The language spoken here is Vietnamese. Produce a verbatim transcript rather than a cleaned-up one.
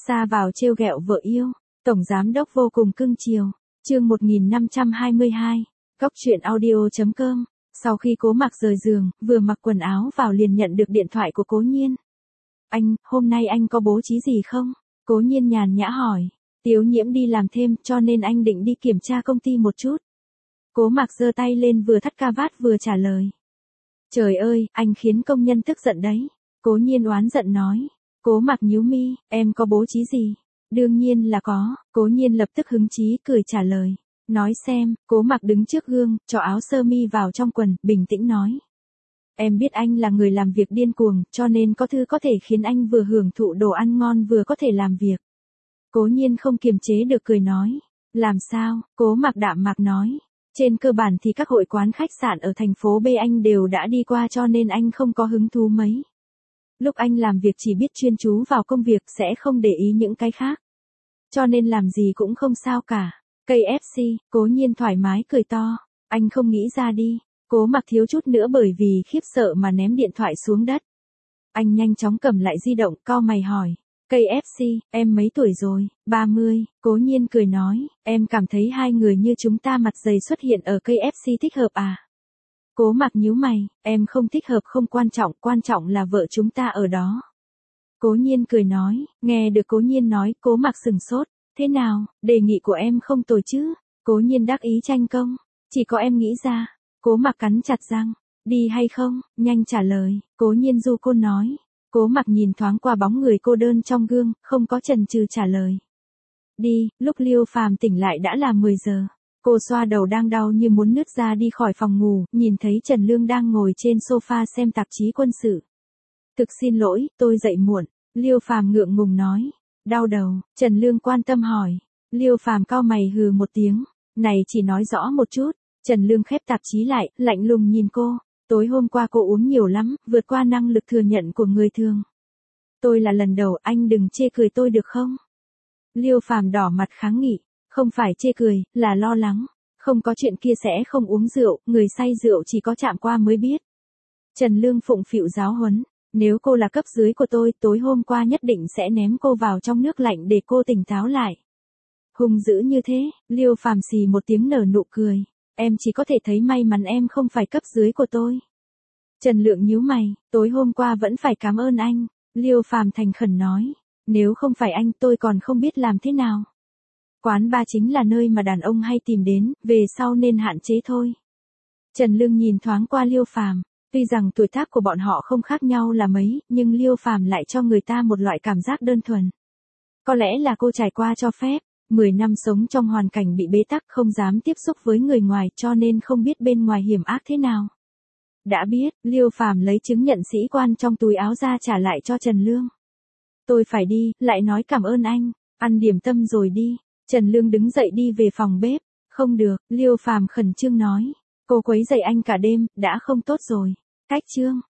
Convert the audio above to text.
Ra vào trêu ghẹo vợ yêu, tổng giám đốc vô cùng cưng chiều. Chương một nghìn năm trăm hai mươi hai, Góc truyện audio chấm com. Sau khi Cố Mặc rời giường, vừa mặc quần áo vào liền nhận được điện thoại của Cố Nhiên. Anh, hôm nay anh có bố trí gì không? Cố Nhiên nhàn nhã hỏi. Tiếu Nhiễm đi làm thêm cho nên anh định đi kiểm tra công ty một chút. Cố Mặc giơ tay lên vừa thắt cà vạt vừa trả lời. Trời ơi, anh khiến công nhân tức giận đấy. Cố Nhiên oán giận nói. Cố Mặc nhíu mi, em có bố trí gì? Đương nhiên là có, Cố Nhiên lập tức hứng chí cười trả lời. Nói xem, Cố Mặc đứng trước gương, cho áo sơ mi vào trong quần, bình tĩnh nói. Em biết anh là người làm việc điên cuồng, cho nên có thứ có thể khiến anh vừa hưởng thụ đồ ăn ngon vừa có thể làm việc. Cố Nhiên không kiềm chế được cười nói. Làm sao? Cố Mặc đạm mạc nói. Trên cơ bản thì các hội quán khách sạn ở thành phố B anh đều đã đi qua cho nên anh không có hứng thú mấy. Lúc anh làm việc chỉ biết chuyên chú vào công việc sẽ không để ý những cái khác. Cho nên làm gì cũng không sao cả. Cây ép xê, Cố Nhiên thoải mái cười to. Anh không nghĩ ra đi. Cố Mặc thiếu chút nữa bởi vì khiếp sợ mà ném điện thoại xuống đất. Anh nhanh chóng cầm lại di động, cau mày hỏi. Cây ép xê, em mấy tuổi rồi? ba mươi, Cố Nhiên cười nói. Em cảm thấy hai người như chúng ta mặt dày xuất hiện ở cây ép xê thích hợp à? Cố Mặc nhíu mày. Em không thích hợp không quan trọng, quan trọng là vợ chúng ta ở đó. Cố Nhiên cười nói. Nghe được Cố Nhiên nói, Cố Mặc sừng sốt. Thế nào, đề nghị của em không tồi chứ? Cố Nhiên đắc ý tranh công. Chỉ có em nghĩ ra. Cố Mặc cắn chặt răng. Đi hay không? Nhanh trả lời. Cố Nhiên du côn nói. Cố Mặc nhìn thoáng qua bóng người cô đơn trong gương, không có chần chừ trả lời. Đi, lúc Liêu Phàm tỉnh lại đã là mười giờ. Cô xoa đầu đang đau như muốn nứt ra đi khỏi phòng ngủ, nhìn thấy Trần Lương đang ngồi trên sofa xem tạp chí quân sự. Thực xin lỗi, tôi dậy muộn. Liêu Phàm ngượng ngùng nói. Đau đầu, Trần Lương quan tâm hỏi. Liêu Phàm cau mày hừ một tiếng. Này chỉ nói rõ một chút. Trần Lương khép tạp chí lại, lạnh lùng nhìn cô. Tối hôm qua cô uống nhiều lắm, vượt qua năng lực thừa nhận của người thường. Tôi là lần đầu, anh đừng chê cười tôi được không? Liêu Phàm đỏ mặt kháng nghị. Không phải chê cười, là lo lắng. Không có chuyện kia sẽ không uống rượu, người say rượu chỉ có chạm qua mới biết. Trần Lương phụng phịu giáo huấn. Nếu cô là cấp dưới của tôi, tối hôm qua nhất định sẽ ném cô vào trong nước lạnh để cô tỉnh táo lại. Hung dữ như thế, Liêu Phàm xì một tiếng nở nụ cười. Em chỉ có thể thấy may mắn em không phải cấp dưới của tôi. Trần Lượng nhíu mày, tối hôm qua vẫn phải cảm ơn anh. Liêu Phàm thành khẩn nói. Nếu không phải anh tôi còn không biết làm thế nào. Quán bar chính là nơi mà đàn ông hay tìm đến, về sau nên hạn chế thôi. Trần Lương nhìn thoáng qua Liêu Phàm. Tuy rằng tuổi tác của bọn họ không khác nhau là mấy, nhưng Liêu Phàm lại cho người ta một loại cảm giác đơn thuần. Có lẽ là cô trải qua cho phép, mười năm sống trong hoàn cảnh bị bế tắc không dám tiếp xúc với người ngoài cho nên không biết bên ngoài hiểm ác thế nào. Đã biết, Liêu Phàm lấy chứng nhận sĩ quan trong túi áo ra trả lại cho Trần Lương. Tôi phải đi, lại nói cảm ơn anh, ăn điểm tâm rồi đi. Trần Lương đứng dậy đi về phòng bếp. Không được, Liêu Phàm khẩn trương nói. Cô quấy rầy anh cả đêm, đã không tốt rồi. Cách chương.